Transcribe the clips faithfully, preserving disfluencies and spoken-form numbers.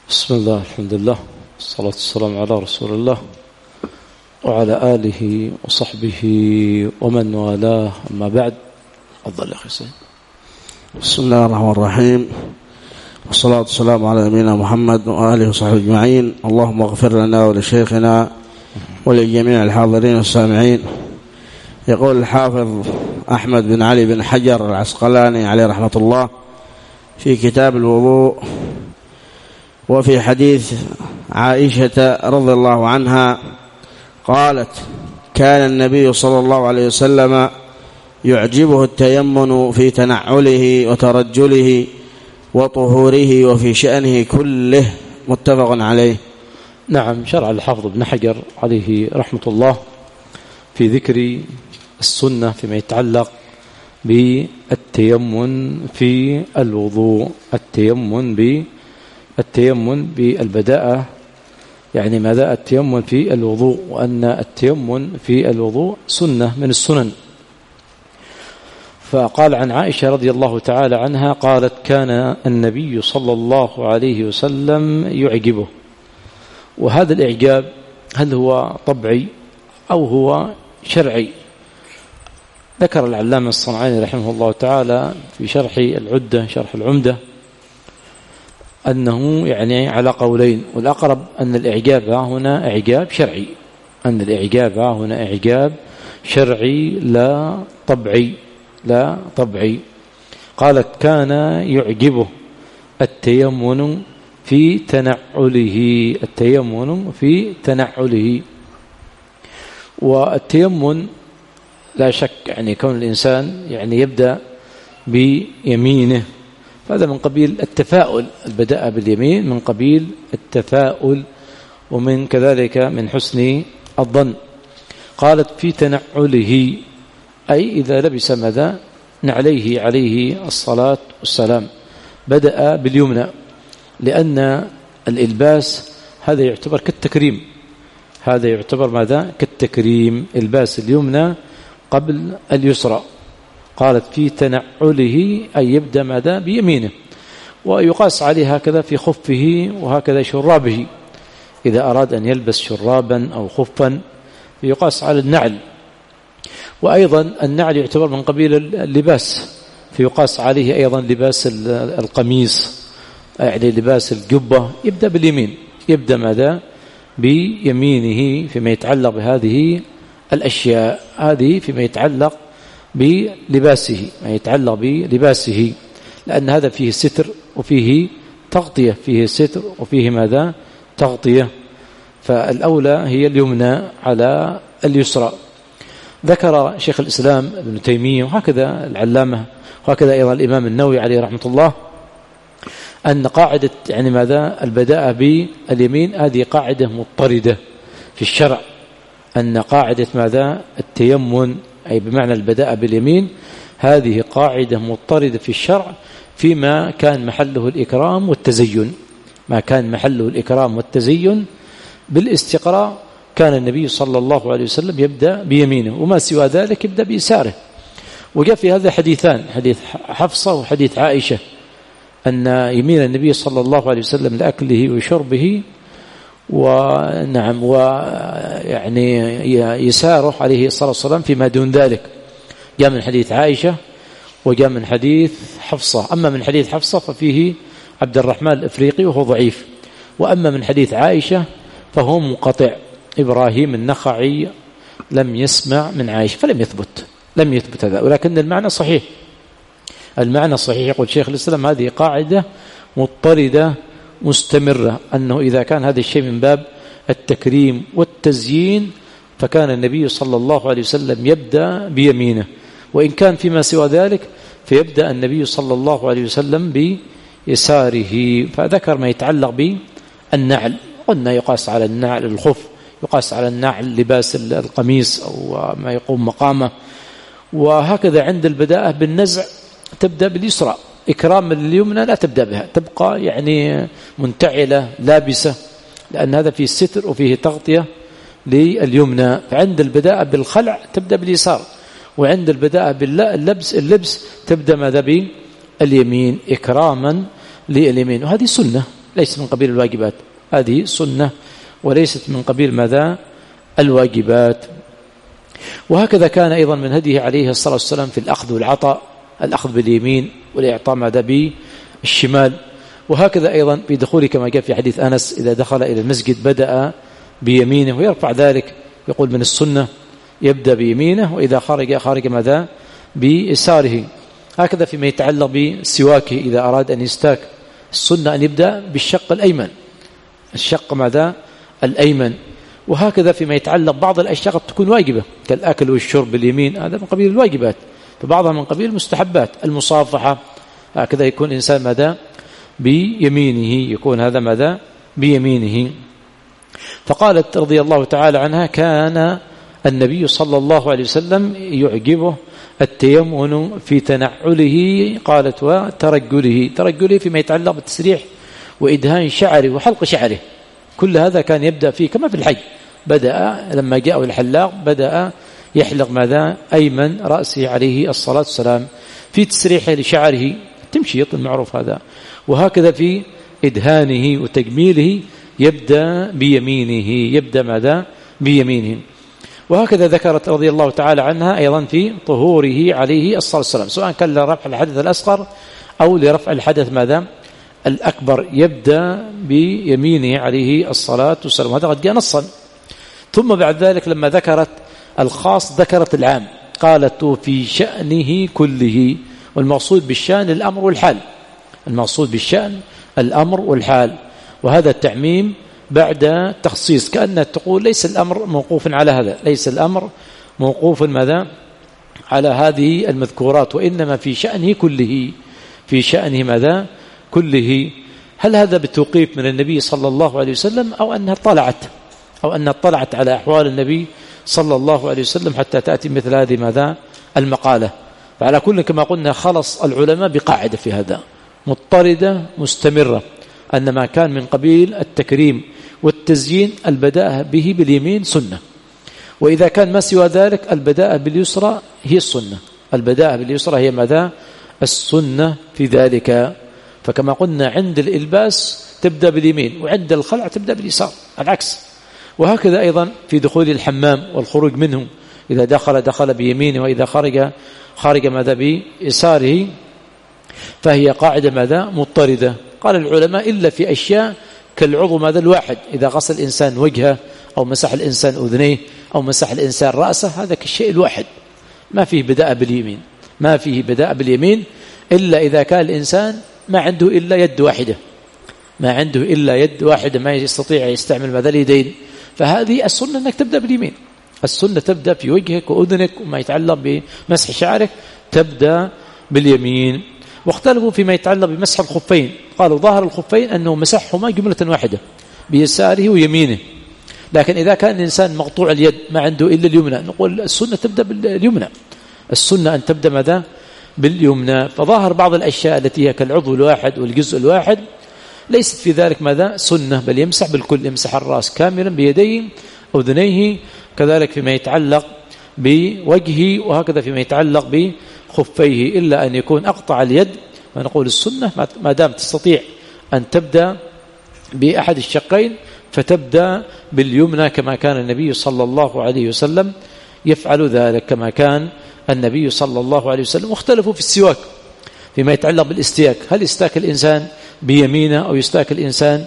بسم الله، الحمد لله، والصلاة والسلام على رسول الله وعلى آله وصحبه ومن والاه، أما بعد. أفضل أخي سيد. بسم الله الرحمن الرحيم، والصلاة والسلام على نبينا محمد وآله وصحبه أجمعين. اللهم اغفر لنا ولشيخنا ولجميع الحاضرين والسامعين. يقول الحافظ أحمد بن علي بن حجر العسقلاني عليه رحمة الله في كتاب الوضوء وفي حديث عائشة رضي الله عنها قالت: كان النبي صلى الله عليه وسلم يعجبه التيمن في تنعله وترجله وطهوره وفي شأنه كله. متفق عليه. نعم، شرع الحافظ ابن حجر عليه رحمة الله في ذكر السنة فيما يتعلق بالتيمن في الوضوء. التيمن ب التيمن بالبداءة، يعني ماذا التيمن في الوضوء، وأن التيمن في الوضوء سنة من السنن. فقال عن عائشة رضي الله تعالى عنها قالت: كان النبي صلى الله عليه وسلم يعجبه. وهذا الإعجاب هل هو طبعي أو هو شرعي؟ ذكر العلامة الصنعاني رحمه الله تعالى في شرح العدة شرح العمدة أنه يعني على قولين، والأقرب أن الإعجاب هنا إعجاب شرعي، أن الإعجاب هنا إعجاب شرعي لا طبعي لا طبعي. قالت: كان يعجبه التيمن في تنعله التيمن في تنعله والتيمن لا شك يعني كون الإنسان يعني يبدأ بيمينه، هذا من قبيل التفاؤل. البداء باليمين من قبيل التفاؤل، ومن كذلك من حسن الظن. قالت: في تنعله، أي إذا لبس ماذا نعليه عليه الصلاة والسلام. بدأ باليمنى، لأن الإلباس هذا يعتبر كالتكريم، هذا يعتبر ماذا كالتكريم، إلباس اليمنى قبل اليسرى. قالت: في تنعله، أي يبدأ ماذا بيمينه، ويقاس عليه هكذا في خفه وهكذا شرابه. إذا أراد أن يلبس شرابا أو خفا يقاس على النعل، وأيضا النعل يعتبر من قبيل اللباس، فيقاس عليه أيضا لباس القميص، يعني لباس الجبة. يبدأ باليمين، يبدأ ماذا بيمينه فيما يتعلق بهذه الأشياء، هذه فيما يتعلق بلباسه، ما يتعلق بلباسه، لأن هذا فيه ستر وفيه تغطية، فيه ستر وفيه ماذا تغطية، فالأولى هي اليمنى على اليسرى. ذكر شيخ الإسلام ابن تيمية وهكذا العلامة وهكذا أيضا الإمام النووي عليه رحمة الله أن قاعدة يعني ماذا البداء باليمين هذه قاعدة مضطردة في الشرع، أن قاعدة ماذا التيمن أي بمعنى البداء باليمين هذه قاعدة مضطردة في الشرع فيما كان محله الإكرام والتزين. ما كان محله الإكرام والتزين بالاستقراء كان النبي صلى الله عليه وسلم يبدأ بيمينه، وما سوى ذلك يبدأ بيساره. وجاء في هذا حديثان، حديث حفصة وحديث عائشة، أن يمين النبي صلى الله عليه وسلم لأكله وشربه، ونعم ويعني يساره عليه الصلاة والسلام فيما دون ذلك. جاء من حديث عائشة وجاء من حديث حفصة. أما من حديث حفصة ففيه عبد الرحمن الإفريقي وهو ضعيف، وأما من حديث عائشة فهو منقطع. إبراهيم النخعي لم يسمع من عائشة فلم يثبت لم يثبت هذا، ولكن المعنى صحيح. المعنى صحيح. يقول شيخ الإسلام هذه قاعدة مضطردة مستمرة، أنه إذا كان هذا الشيء من باب التكريم والتزيين فكان النبي صلى الله عليه وسلم يبدأ بيمينه، وإن كان فيما سوى ذلك فيبدأ النبي صلى الله عليه وسلم بيساره. فذكر ما يتعلق بالنعل، قلنا يقاس على النعل الخف، يقاس على النعل لباس القميص أو ما يقوم مقامه. وهكذا عند البداءة بالنزع تبدأ باليسرى، إكرام اليمنى لا تبدأ بها، تبقى يعني منتعلة لابسة، لأن هذا فيه ستر وفيه تغطية لليمنى. فعند البداءة بالخلع تبدأ باليسار، وعند البداءة باللبس اللبس تبدأ ماذا باليمين، إكراما لليمين. وهذه سنة ليست من قبيل الواجبات، هذه سنة وليست من قبيل ماذا؟ الواجبات. وهكذا كان أيضا من هديه عليه الصلاة والسلام في الأخذ والعطاء، الأخذ باليمين والإعطاء ماذا؟ بالشمال. وهكذا أيضا في دخوله كما جاء في حديث أنس إذا دخل إلى المسجد بدأ بيمينه ويرفع ذلك، يقول من السنة يبدأ بيمينه، وإذا خرج خارج ماذا؟ بيساره. هكذا فيما يتعلق بسواكه إذا أراد أن يستاك، السنة أن يبدأ بالشق الأيمن، الشق ماذا؟ الأيمن. وهكذا فيما يتعلق بعض الأشياء قد تكون واجبة كالأكل والشرب باليمين، هذا من قبيل الواجبات، فبعضها من قبيل المستحبات. المصافحة هكذا يكون الإنسان ماذا؟ بيمينه، يكون هذا ماذا؟ بيمينه. فقالت رضي الله تعالى عنها كان النبي صلى الله عليه وسلم يعجبه التيمن في تنعله، قالت وترجله، ترجله فيما يتعلق بالتسريح وإدهان شعره وحلق شعره، كل هذا كان يبدأ فيه كما في الحج، بدأ لما جاءه الحلاق بدأ يحلق ماذا؟ أيمن رأسه عليه الصلاة والسلام في تسريحه لشعره، تمشيط المعروف هذا. وهكذا في إدهانه وتجميله يبدأ بيمينه، يبدأ ماذا؟ بيمينه. وهكذا ذكرت رضي الله تعالى عنها أيضا في طهوره عليه الصلاة والسلام، سواء كان لرفع الحدث الأصغر أو لرفع الحدث ماذا؟ الأكبر، يبدأ بيمينه عليه الصلاة والسلام، هذا قد جاء نصا. ثم بعد ذلك لما ذكرت الخاص ذكرت العام، قالت في شأنه كله، والمقصود بالشأن الأمر والحال، المقصود بالشأن الأمر والحال، وهذا التعميم بعد تخصيص، كأنها تقول ليس الأمر موقوف على هذا، ليس الأمر موقوف ماذا؟ على هذه المذكورات، وإنما في شأنه كله، في شأنه ماذا؟ كله. هل هذا بتوقيف من النبي صلى الله عليه وسلم أو أنها طلعت أو أنها طلعت على أحوال النبي صلى الله عليه وسلم حتى تأتي مثل هذه ماذا؟ المقالة. فعلى كل كما قلنا خلص العلماء بقاعدة في هذا مضطردة مستمرة، أن ما كان من قبيل التكريم والتزيين البداء به باليمين سنة، وإذا كان ما سوى ذلك البداء باليسرى هي السنة، البداء باليسرى هي ماذا؟ السنة في ذلك. فكما قلنا عند الإلباس تبدأ باليمين، وعند الخلع تبدأ باليسار، العكس. وهكذا أيضا في دخول الحمام والخروج منه، إذا دخل دخل بيمينه، وإذا خرج خارج ماذا؟ بيساره، فهي قاعدة ماذا؟ مضطردة. قال العلماء إلا في أشياء كالعضو ماذا؟ الواحد، إذا غسل الإنسان وجهه أو مسح الإنسان أذنيه أو مسح الإنسان رأسه، هذا كالشيء الواحد ما فيه بداء باليمين، ما فيه بداء باليمين إلا إذا كان الإنسان ما عنده إلا يد واحدة، ما عنده إلا يد واحدة، ما يستطيع يستعمل ماذا؟ اليدين، فهذه السنة أنك تبدأ باليمين، السنة تبدأ في وجهك وأذنك، وما يتعلق بمسح شعرك تبدأ باليمين. واختلفوا فيما يتعلق بمسح الخفين، قالوا ظاهر الخفين أنه مسحهما جملة واحدة بيساره ويمينه، لكن إذا كان الإنسان مقطوع اليد ما عنده إلا اليمنى، نقول السنة تبدأ باليمنى، السنة أن تبدأ ماذا؟ باليمنى. فظاهر بعض الأشياء التي هي كالعضو الواحد والجزء الواحد ليست في ذلك ماذا؟ سنة، بل يمسح بالكل، يمسح الرأس كاملا بيديه أذنيه، كذلك فيما يتعلق بوجهه، وهكذا فيما يتعلق بخفيه، إلا أن يكون أقطع اليد. ونقول السنة ما دام تستطيع أن تبدأ بأحد الشقين فتبدأ باليمنى، كما كان النبي صلى الله عليه وسلم يفعل ذلك، كما كان النبي صلى الله عليه وسلم. واختلفوا في السواك فيما يتعلق بالاستياك، هل يستاك الإنسان بيمينه أو يستاك الإنسان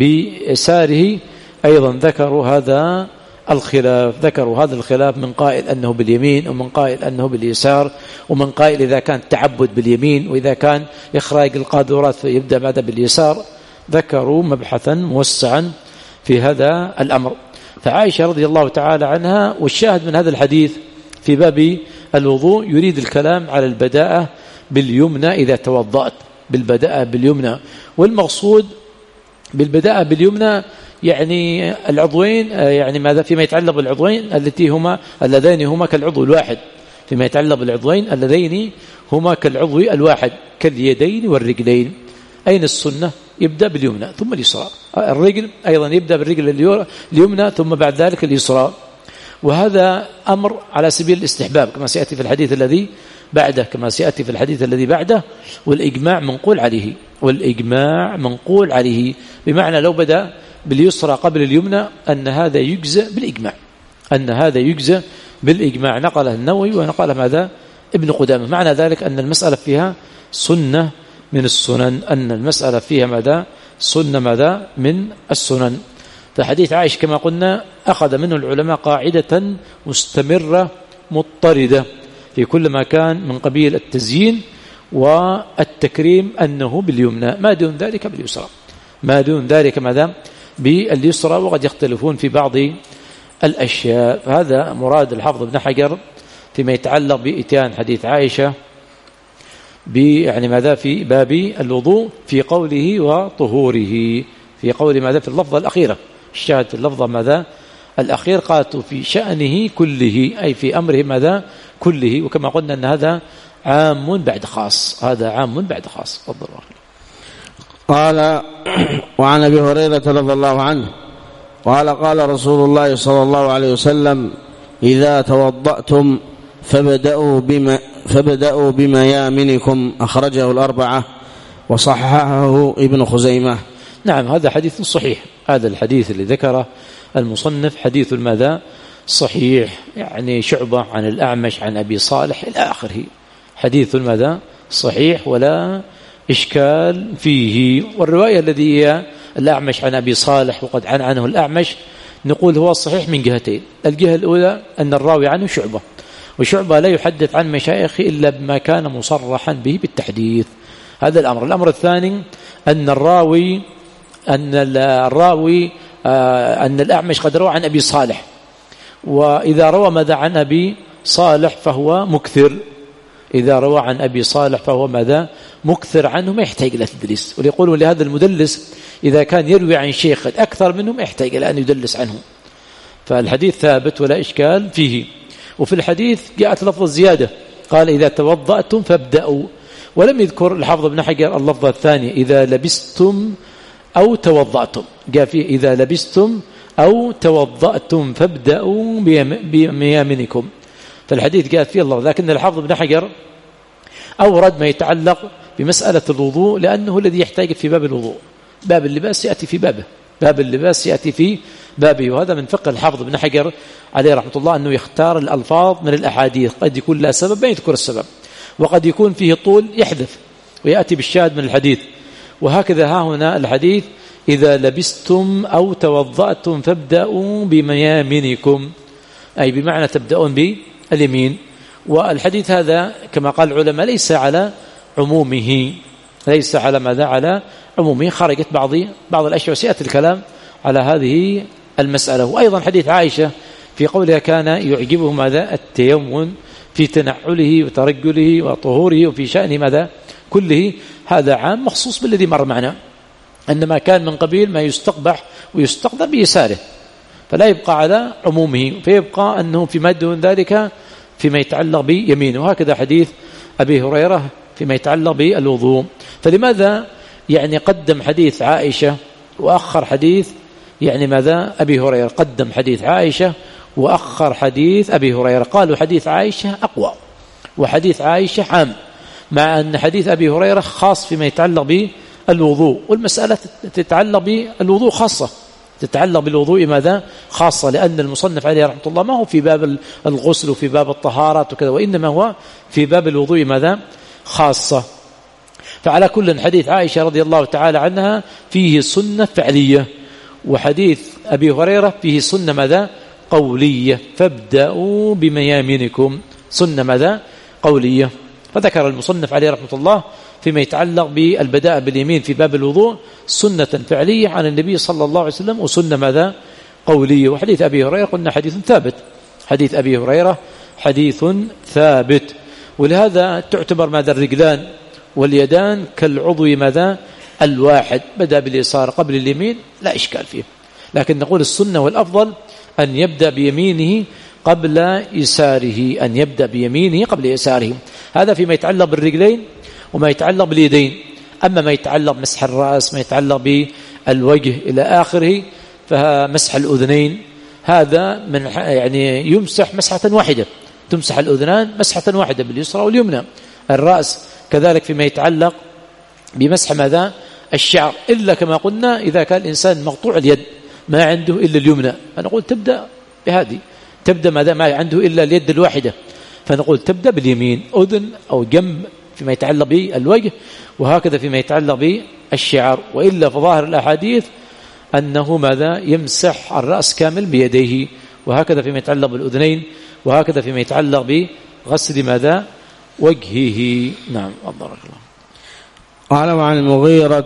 بيساره؟ أيضا ذكروا هذا الخلاف، ذكروا هذا الخلاف، من قائل أنه باليمين ومن قائل أنه باليسار، ومن قائل إذا كان تعبد باليمين، وإذا كان إخراج القاذورات فيبدأ بعد باليسار. ذكروا مبحثا موسعا في هذا الأمر. فعائشة رضي الله تعالى عنها، والشاهد من هذا الحديث في باب الوضوء يريد الكلام على البداءة باليمنى إذا توضأت، بالبداءة باليمنى، والمقصود بالبداءة باليمنى يعني العضوين، يعني ماذا؟ فيما يتعلق بالعضوين التي هما اللذين هما كالعضو الواحد، فيما يتعلق بالعضوين اللذين هما كالعضو الواحد كاليدين والرجلين. أين السنة؟ يبدأ باليمنى ثم اليسرى. الرجل أيضا يبدأ بالرجل اليمنى ثم بعد ذلك اليسرى، وهذا أمر على سبيل الاستحباب كما سيأتي في الحديث الذي بعده كما سيأتي في الحديث الذي بعده، والإجماع منقول عليه، والإجماع منقول عليه، بمعنى لو بدأ باليسرى قبل اليمنى أن هذا يجزئ بالإجماع، أن هذا يجزئ بالإجماع، نقله النووي ونقله ماذا ابن قدامة. معنى ذلك أن المسألة فيها سنة من السنن، أن المسألة فيها ماذا سنة ماذا من السنن. فحديث عائشة كما قلنا أخذ منه العلماء قاعدة مستمرة مضطردة في كل ما كان من قبيل التزيين والتكريم أنه باليمنى، ما دون ذلك باليسرى، ما دون ذلك ماذا باليسرى، وقد يختلفون في بعض الأشياء. فهذا مراد الحافظ ابن حجر فيما يتعلق بإتيان حديث عائشة يعني ماذا في باب الوضوء في قوله وطهوره، في قول ماذا في اللفظة الأخيرة، الشاهد في اللفظة ماذا الأخير قالت في شأنه كله، أي في أمره ماذا كله، وكما قلنا أن هذا عام بعد خاص، هذا عام بعد خاص. تفضل. قال وعن أبي هريرة رضي الله عنه قال قال رسول الله صلى الله عليه وسلم إذا توضأتم فبدأوا بما فبدأوا بميامنكم، أخرجه الأربعة وصححه ابن خزيمة. نعم هذا حديث صحيح، هذا الحديث اللي ذكره المصنف حديث ماذا صحيح، يعني شعبة عن الأعمش عن أبي صالح إلى آخره، حديث ماذا صحيح ولا إشكال فيه. والرواية الذي هي الأعمش عن أبي صالح وقد عن عنه الأعمش نقول هو صحيح من جهتين، الجهة الأولى أن الراوي عنه شعبة، وشعبة لا يحدث عن مشايخه إلا بما كان مصرحا به بالتحديث، هذا الأمر. الأمر الثاني أن الراوي أن الراوي آه أن الأعمش قد روى عن أبي صالح، وإذا روى ماذا عن أبي صالح فهو مكثر، إذا روى عن أبي صالح فهو ماذا مكثر عنه، ما يحتاج إلى تدليس. وليقولوا لهذا المدلس إذا كان يروي عن شيخ أكثر منه ما يحتاج إلى أن يدلس عنه، فالحديث ثابت ولا إشكال فيه. وفي الحديث جاءت لفظ الزيادة، قال إذا توضأتم فابدأوا، ولم يذكر الحافظ ابن حجر اللفظ الثاني إذا لبستم أو توضأتم، جاء فيه إذا لبستم أو توضأتم فابدأوا بميامنكم، فالحديث جاءت فيه الله. لكن الحافظ ابن حجر أورد ما يتعلق بمسألة الوضوء لأنه الذي يحتاج في باب الوضوء، باب اللباس يأتي في بابه، باب اللباس يأتي في بابه. وهذا من فقه الحافظ ابن حجر عليه رحمة الله أنه يختار الألفاظ من الأحاديث، قد يكون لا سبب ما يذكر السبب، وقد يكون فيه طول يحذف ويأتي بالشاهد من الحديث. وهكذا ها هنا الحديث إذا لبستم أو توضأتم فابدأوا بميامنكم، أي بمعنى تبدأون باليمين. والحديث هذا كما قال العلماء ليس على عمومه، ليس على ماذا على عمومه، خرجت بعض بعض الأشياء، وسيأتي الكلام على هذه المسألة. وأيضا حديث عائشة في قولها كان يعجبه ماذا التيمم في تنعله وترجله وطهوره وفي شأن ماذا كله، هذا عام مخصوص بالذي مر معنا، أن ما كان من قبيل ما يستقبح ويستقدر بيساره فلا يبقى على عمومه، فيبقى أنه فيما دون ذلك فيما يتعلق بيمينه. وهكذا حديث أبي هريرة فيما يتعلق بالوضوء. فلماذا يعني قدم حديث عائشة وأخر حديث يعني ماذا أبي هريرة؟ قدم حديث عائشة وأخر حديث أبي هريرة. قالوا حديث عائشة أقوى وحديث عائشة عام، مع أن حديث أبي هريرة خاص فيما يتعلق بالوضوء، والمسألة تتعلق بالوضوء خاصة، تتعلق بالوضوء ماذا خاصة، لأن المصنف عليه رحمة الله ما هو في باب الغسل وفي باب الطهارات وكذا، وإنما هو في باب الوضوء ماذا خاصة. فعلى كل حديث عائشة رضي الله تعالى عنها فيه سنة فعلية، وحديث أبي هريرة فيه سنة ماذا قولية، فابدأوا بميامنكم، سنة ماذا قولية. فذكر المصنف عليه رحمة الله فيما يتعلق بالبداء باليمين في باب الوضوء سنة فعلية عن النبي صلى الله عليه وسلم وسنة ماذا قولية. وحديث أبي هريرة قلنا حديث ثابت، حديث أبي هريرة حديث ثابت، ولهذا تعتبر ماذا الرجلان واليدان كالعضو ماذا الواحد، بدأ باليسار قبل اليمين لا إشكال فيه، لكن نقول السنة والأفضل أن يبدأ بيمينه قبل يساره، أن يبدأ بيمينه قبل يساره. هذا فيما يتعلق بالرجلين وما يتعلق باليدين. أما ما يتعلق بمسح الرأس، ما يتعلق بالوجه إلى آخره، فمسح الأذنين هذا من يعني يمسح مسحة واحدة تمسح الأذنان مسحة واحدة باليسرى واليمنى. الرأس كذلك فيما يتعلق بمسح ماذا؟ الشعر، إلا كما قلنا إذا كان الإنسان مقطوع اليد ما عنده إلا اليمنى، فنقول تبدأ بهذه، تبدأ ماذا ما عنده إلا اليد الواحدة، فنقول تبدأ باليمين، أذن أو جنب فيما يتعلق بالوجه، وهكذا فيما يتعلق بالشعر. وإلا فظاهر الأحاديث أنه ماذا؟ يمسح الرأس كامل بيديه، وهكذا فيما يتعلق بالأذنين، وهكذا فيما يتعلق بغسل ماذا؟ وجهه. نعم. بارك الله. قال وعن المغيرة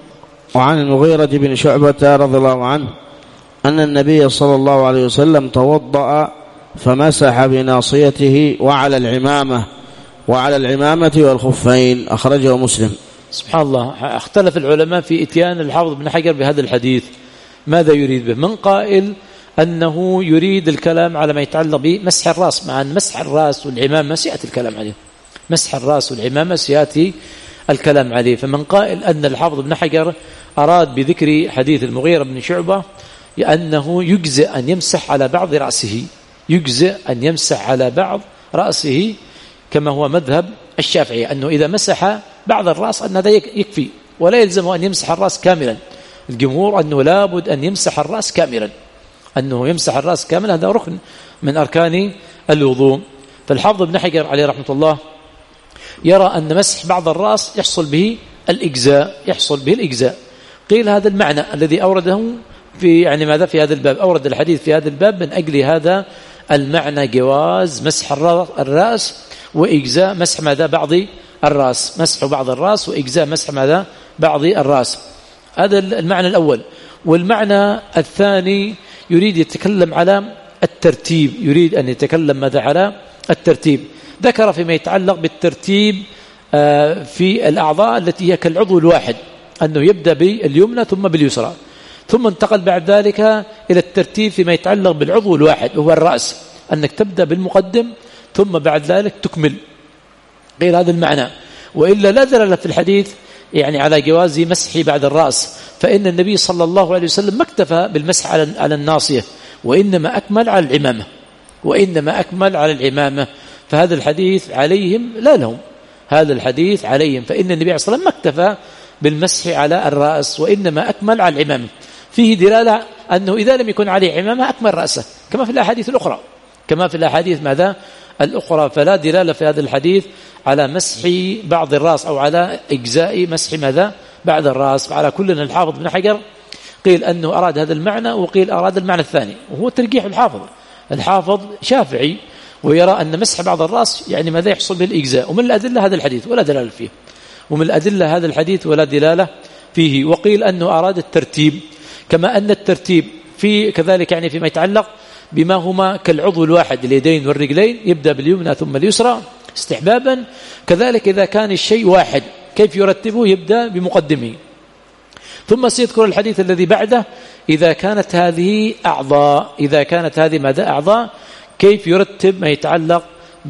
وعن المغيرة بن شعبة رضي الله عنه أن النبي صلى الله عليه وسلم توضأ فمسح بناصيته وعلى العمامة وعلى العمامة والخفين، أخرجه مسلم. سبحان الله، اختلف العلماء في إتيان الحافظ بن حجر بهذا الحديث، ماذا يريد به؟ من قائل أنه يريد الكلام على ما يتعلق بمسح الرأس، مع أن مسح الرأس والعمامة سيأتي الكلام عليه، مسح الرأس والعمامة سيأتي الكلام عليه. فمن قائل أن الحافظ بن حجر أراد بذكر حديث المغيرة بن شعبة أنه يجزئ أن يمسح على بعض رأسه، يجزئ أن يمسح على بعض رأسه كما هو مذهب الشافعي، أنه إذا مسح بعض الرأس أن هذا يكفي ولا يلزمه أن يمسح الرأس كاملا. الجمهور أنه لابد أن يمسح الرأس كاملا، أنه يمسح الرأس كاملا، هذا ركن من أركان الوضوء. فالحافظ بن حجر عليه رحمة الله يرى أن مسح بعض الرأس يحصل به الإجزاء، يحصل به الإجزاء. قيل هذا المعنى الذي أورده في يعني ماذا في هذا الباب، أورد الحديث في هذا الباب من أجل هذا المعنى، جواز مسح الرأس وإجزاء مسح ماذا بعض الرأس، مسح بعض الرأس وإجزاء مسح ماذا بعض الرأس. هذا المعنى الأول. والمعنى الثاني يريد يتكلم على الترتيب، يريد أن يتكلم ماذا على الترتيب. ذكر فيما يتعلق بالترتيب في الأعضاء التي هي كالعضو الواحد، أنه يبدأ باليمنى ثم باليسرى، ثم انتقل بعد ذلك إلى الترتيب فيما يتعلق بالعضو الواحد وهو الرأس، أنك تبدأ بالمقدم ثم بعد ذلك تكمل. غير هذا المعنى. وإلا لا دلالة في الحديث يعني على جواز مسح بعد الرأس، فإن النبي صلى الله عليه وسلم ما اكتفى بالمسح على الناصية، وإنما أكمل على العمامة، وإنما أكمل على العمامة. فهذا الحديث عليهم لا لهم، هذا الحديث عليهم، فإن النبي صلى الله عليه وسلم ما اكتفى بالمسح على الرأس وإنما أكمل على العمامة. فيه دلالة أنه إذا لم يكن عليه عمامة أكمل رأسه، كما في الأحاديث الأخرى، كما في الأحاديث ماذا الأخرى. فلا دلالة في هذا الحديث على مسح بعض الرأس أو على إجزاء مسح ماذا بعد الرأس. فعلى كلنا الحافظ بن حجر قيل أنه أراد هذا المعنى وقيل أراد المعنى الثاني، وهو ترجيح الحافظ. الحافظ شافعي ويرى أن مسح بعض الرأس يعني ماذا يحصل بالإجزاء، ومن الأدلة هذا الحديث ولا دلالة فيه، ومن الأدلة هذا الحديث ولا دلالة فيه. وقيل أنه أراد الترتيب، كما أن الترتيب في كذلك يعني فيما يتعلق بما هما كالعضو الواحد، اليدين والرجلين، يبدأ باليمنى ثم اليسرى استحبابا. كذلك إذا كان الشيء واحد كيف يرتبه؟ يبدأ بمقدمه، ثم سيذكر الحديث الذي بعده إذا كانت هذه أعضاء، إذا كانت هذه ماذا أعضاء، كيف يرتب ما يتعلق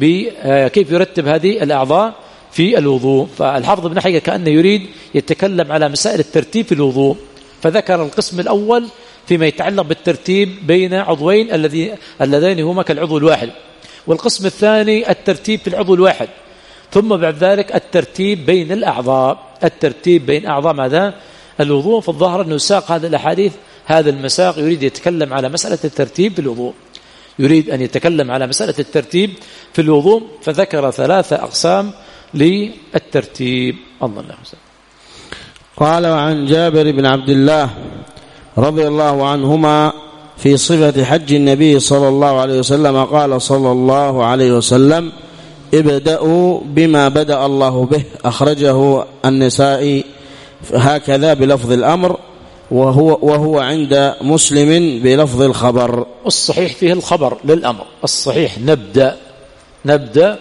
بكيف يرتب هذه الأعضاء في الوضوء. فالحافظ ابن حجر كأنه يريد يتكلم على مسائل الترتيب في الوضوء، فذكر القسم الأول فيما يتعلق بالترتيب بين عضوين الذي اللذين هما كالعضو الواحد، والقسم الثاني الترتيب في العضو الواحد، ثم بعد ذلك الترتيب بين الأعضاء، الترتيب بين أعضاء ماذا الوضوء. فالظاهر أنه ساق هذا الأحاديث هذا المساق، يريد يتكلم على مسألة الترتيب في الوضوء، يريد أن يتكلم على مسألة الترتيب في الوضوء، فذكر ثلاثة أقسام للترتيب. الله الله قال وعن جابر بن عبد الله رضي الله عنهما في صفة حج النبي صلى الله عليه وسلم قال صلى الله عليه وسلم ابدأوا بما بدأ الله به، أخرجه النسائي هكذا بلفظ الأمر، وهو, وهو عند مسلم بلفظ الخبر. الصحيح فيه الخبر للأمر، الصحيح نبدأ نبدأ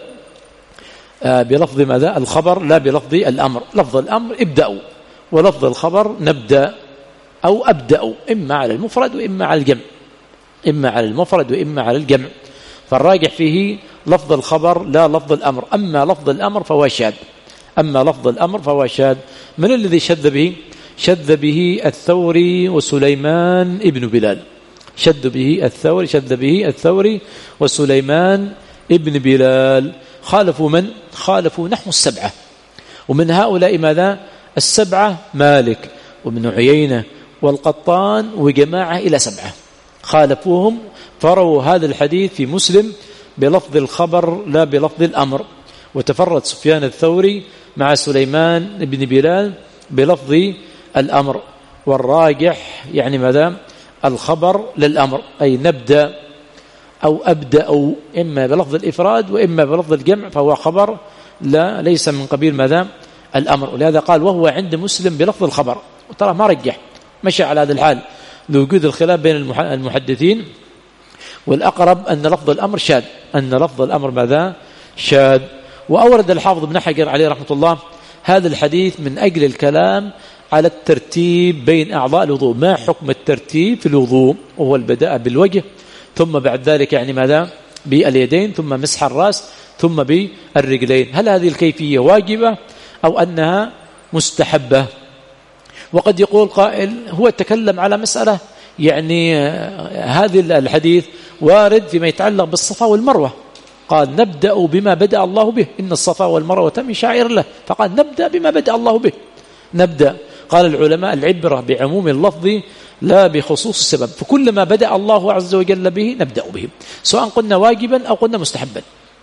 بلفظ ماذا الخبر لا بلفظ الأمر. لفظ الأمر ابدأوا، ولفظ الخبر نبدأ أو أبدأ، إما على المفرد وإما على الجمع، إما على المفرد وإما على الجمع. فالراجح فيه لفظ الخبر لا لفظ الأمر. أما لفظ الأمر فهو شاذ، أما لفظ الأمر فهو شاذ. من الذي شذ به؟ شذ به الثوري وسليمان ابن بلال، شذ به الثوري شذ به الثوري وسليمان ابن بلال. خالفوا من؟ خالفوا نحو السبعة، ومن هؤلاء ماذا؟ السبعة مالك وابن عيينة والقطان وجماعة إلى سبعة خالفوهم، فروا هذا الحديث في مسلم بلفظ الخبر لا بلفظ الأمر. وتفرد سفيان الثوري مع سليمان بن بلال بلفظ الأمر، والراجح يعني ماذا؟ الخبر للأمر، أي نبدأ أو أبدأ أو إما بلفظ الإفراد وإما بلفظ الجمع، فهو خبر لا ليس من قبيل ماذا؟ الأمر. ولهذا قال وهو عند مسلم بلفظ الخبر، وترى ما رجح، مشى على هذا الحال لوجود الخلاف بين المحدثين، والأقرب أن لفظ الأمر شاذ، أن لفظ الأمر ماذا؟ شاذ. وأورد الحافظ ابن حجر عليه رحمة الله هذا الحديث من أجل الكلام على الترتيب بين أعضاء الوضوء. ما حكم الترتيب في الوضوء؟ وهو البداء بالوجه، ثم بعد ذلك يعني ماذا؟ باليدين، ثم مسح الرأس، ثم بالرجلين. هل هذه الكيفية واجبة أو أنها مستحبة؟ وقد يقول قائل هو تكلم على مسألة يعني هذا الحديث وارد فيما يتعلق بالصفا والمروة، قال نبدأ بما بدأ الله به، إن الصفا والمروة من شعائر الله، فقال نبدأ بما بدأ الله به. نبدأ، قال العلماء العبرة بعموم اللفظ لا بخصوص السبب، فكل ما بدأ الله عز وجل به نبدأ به، سواء قلنا واجبا أو قلنا مستحبا.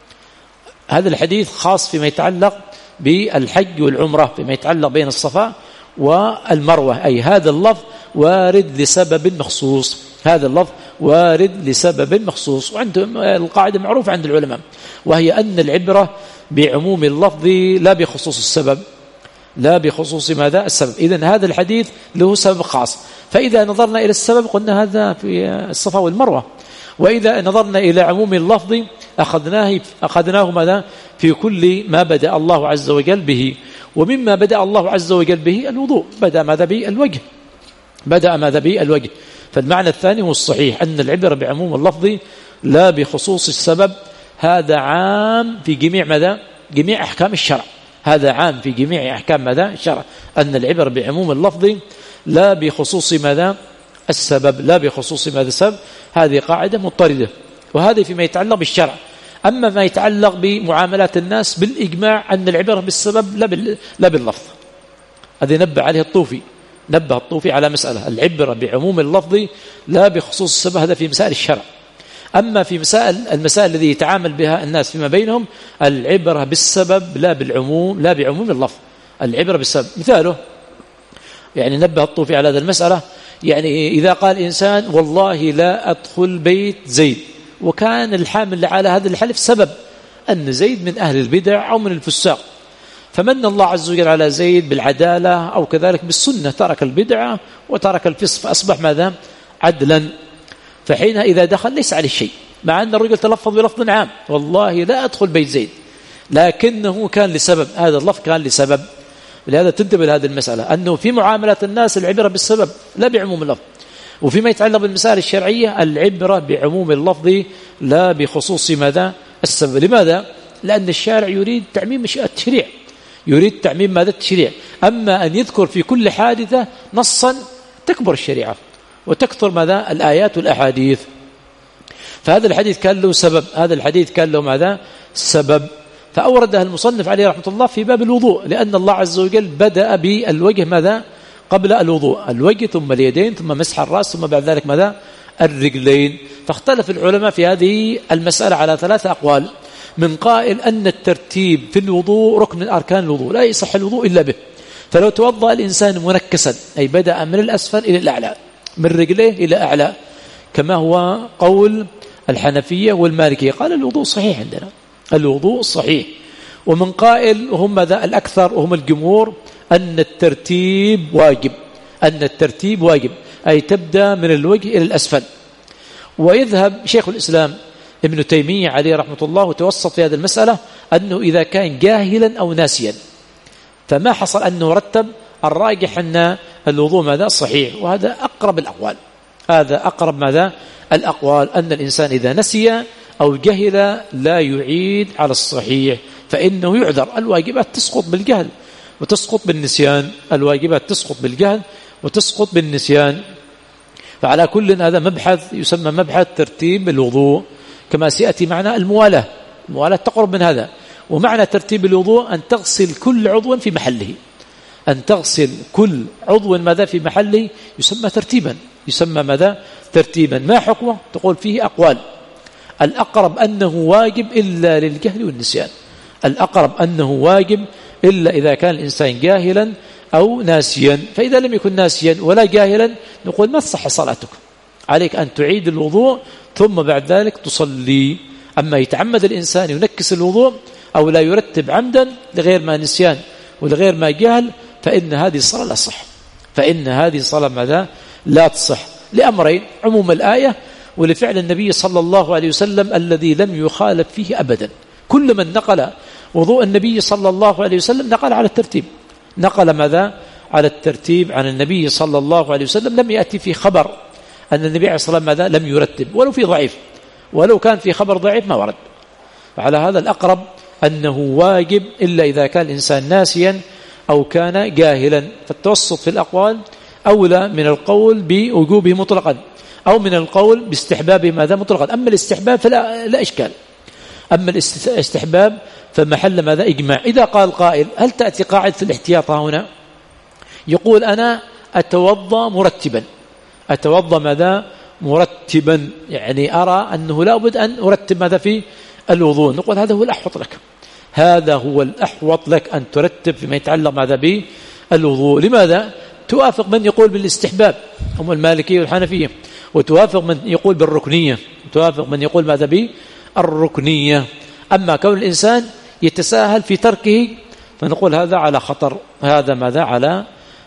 هذا الحديث خاص فيما يتعلق بالحج والعمرة، فيما يتعلق بين الصفا والمروة، أي هذا اللفظ وارد لسبب مخصوص، هذا اللفظ وارد لسبب مخصوص. وعندهم القاعدة معروفة عند العلماء، وهي أن العبرة بعموم اللفظ لا بخصوص السبب، لا بخصوص ماذا؟ السبب. إذن هذا الحديث له سبب خاص، فإذا نظرنا إلى السبب قلنا هذا في الصفا والمروة، وإذا نظرنا إلى عموم اللفظ أخذناه أخذناه ماذا؟ في كل ما بدأ الله عز وجل به. ومما بدأ الله عز وجل به الوضوء، بدأ ماذا؟ بالوجه، بدأ ماذا؟ بالوجه. فالمعنى الثاني هو الصحيح، أن العبرة بعموم اللفظ لا بخصوص السبب، هذا عام في جميع ماذا؟ جميع أحكام الشرع، هذا عام في جميع أحكام ماذا؟ الشرع، أن العبرة بعموم اللفظ لا بخصوص ماذا؟ السبب، لا بخصوص ماذا؟ السبب. هذه قاعدة مضطردة، وهذه فيما يتعلق بالشرع. أما ما يتعلق بمعاملات الناس بالإجماع أن العبرة بالسبب لا, بال... لا باللفظ. هذه نبه عليه الطوفي، نبه الطوفي على مسألة العبرة بعموم اللفظ لا بخصوص السبب، هذا في مسائل الشرع. أما في مسائل المسائل الذي يتعامل بها الناس فيما بينهم العبرة بالسبب لا بالعموم، لا بعموم اللفظ، العبرة بالسبب. مثاله يعني نبه الطوفي على هذه المسألة، يعني إذا قال إنسان والله لا أدخل بيت زيد، وكان الحامل على هذا الحلف سبب أن زيد من أهل البدع أو من الفساق، فمن الله عز وجل على زيد بالعدالة أو كذلك بالسنة، ترك البدعة وترك الفسق، فأصبح ماذا؟ عدلا. فحينها إذا دخل ليس عليه شيء، مع أن الرجل تلفظ بلفظ عام والله لا أدخل بيت زيد، لكنه كان لسبب، هذا اللفظ كان لسبب. لهذا تنتبه لهذه المسألة، أنه في معاملة الناس العبرة بالسبب لا بعموم اللفظ، وفيما يتعلق بالمسائل الشرعية العبرة بعموم اللفظ لا بخصوص ماذا؟ السبب. لماذا؟ لأن الشارع يريد تعميم التشريع، يريد تعميم ماذا؟ التشريع. أما أن يذكر في كل حادثة نصا تكبر الشريعة وتكثر ماذا؟ الآيات والأحاديث. فهذا الحديث كان له سبب، هذا الحديث كان له ماذا؟ سبب، فأوردها المصنف عليه رحمة الله في باب الوضوء، لأن الله عز وجل بدأ بالوجه ماذا؟ قبل الوضوء، الوجه ثم اليدين ثم مسح الرأس ثم بعد ذلك ماذا؟ الرجلين. فاختلف العلماء في هذه المسألة على ثلاثة أقوال. من قائل أن الترتيب في الوضوء ركن من أركان الوضوء، لا يصح الوضوء إلا به، فلو توضأ الإنسان منكسا أي بدأ من الأسفل إلى الأعلى، من رجليه إلى أعلى، كما هو قول الحنفية والمالكية، قال الوضوء صحيح عندنا، الوضوء صحيح. ومن قائل وهم ماذا؟ الأكثر وهم الجمهور، أن الترتيب واجب، أن الترتيب واجب أي تبدأ من الوجه إلى الأسفل. ويذهب شيخ الإسلام ابن تيمية عليه رحمة الله وتوسط في هذه المسألة، أنه إذا كان جاهلا أو ناسيا فما حصل أنه رتب، الراجح أن الوضوء ماذا؟ صحيح. وهذا أقرب الأقوال، هذا أقرب ماذا؟ الأقوال، أن الإنسان إذا نسي أو جهل لا يعيد على الصحيح، فإنه يعذر. الواجبات تسقط بالجهل وتسقط بالنسيان، الواجبات تسقط بالجهل وتسقط بالنسيان. فعلى كل هذا مبحث يسمى مبحث ترتيب الوضوء، كما سيأتي معنا الموالاة، الموالاة تقرب من هذا. ومعنى ترتيب الوضوء أن تغسل كل عضو في محله، أن تغسل كل عضو ماذا في محله يسمى ترتيبا، يسمى ماذا ترتيبا. ما حكمه؟ تقول فيه أقوال. الأقرب أنه واجب إلا للجهل والنسيان، الأقرب أنه واجب إلا إذا كان الإنسان جاهلا أو ناسيا. فإذا لم يكن ناسيا ولا جاهلا نقول ما تصح صلاتك، عليك أن تعيد الوضوء ثم بعد ذلك تصلي. أما يتعمد الإنسان ينكس الوضوء أو لا يرتب عمدا لغير ما نسيان ولغير ما جهل فإن هذه الصلاة لا تصح، فإن هذه الصلاة ماذا لا تصح لأمرين: عموم الآية ولفعل النبي صلى الله عليه وسلم الذي لم يخالف فيه أبدا. كل من نقل وضوء النبي صلى الله عليه وسلم نقل على الترتيب، نقل ماذا على الترتيب عن النبي صلى الله عليه وسلم. لم يأتي في خبر أن النبي عليه الصلاة والسلام ماذا لم يرتب، ولو في ضعيف، ولو كان في خبر ضعيف ما ورد. فعلى هذا الأقرب أنه واجب إلا إذا كان الإنسان ناسيا أو كان جاهلا. فالتوسط في الأقوال أولى من القول بوجوبه مطلقا أو من القول باستحبابه ماذا مطلقا. أما الاستحباب فلا لا إشكال، أما الاستحباب فمحل ماذا إجماع. إذا قال قائل هل تأتي قاعدة الاحتياط هنا؟ يقول أنا أتوضى مرتبا، أتوضى ماذا مرتبا، يعني أرى أنه لا بد أن أرتب ماذا في الوضوء. نقول هذا هو الأحوط لك، هذا هو الأحوط لك أن ترتب فيما يتعلق ماذا بالوضوء. لماذا؟ توافق من يقول بالاستحباب هم المالكية والحنفية، وتوافق من يقول بالركنية، وتوافق من يقول ماذا بالركنية. أما كون الإنسان يتساهل في تركه فنقول هذا على خطر، هذا ماذا على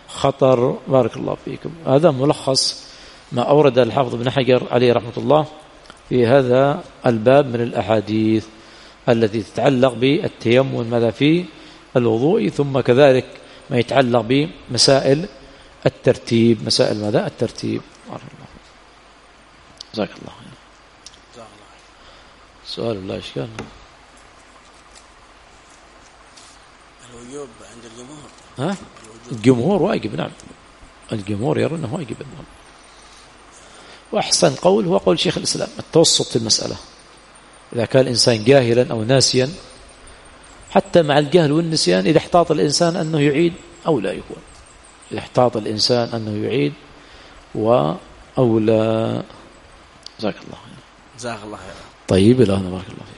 خطر. بارك الله فيكم. هذا ملخص ما أورد الحافظ ابن حجر عليه رحمة الله في هذا الباب من الأحاديث التي تتعلق بالتيمم ماذا في الوضوء، ثم كذلك ما يتعلق بمسائل الترتيب، مسائل ماذا الترتيب. بارك الله جزاك الله خير. سؤال الله إشكال. الوجوب عند الجمهور ها؟ الجمهور واجب، نعم، الجمهور يرون أنه واجب. نعم. وأحسن قول هو قول شيخ الإسلام، التوسط في المسألة. إذا كان الإنسان جاهلا أو ناسيا، حتى مع الجهل والنسيان إذا احتاط الإنسان أنه يعيد أو لا يكون، إذا احتاط الإنسان أنه يعيد و أو لا. جزاك الله خير. جزاك الله خير. طيب، الآن بارك الله فيك.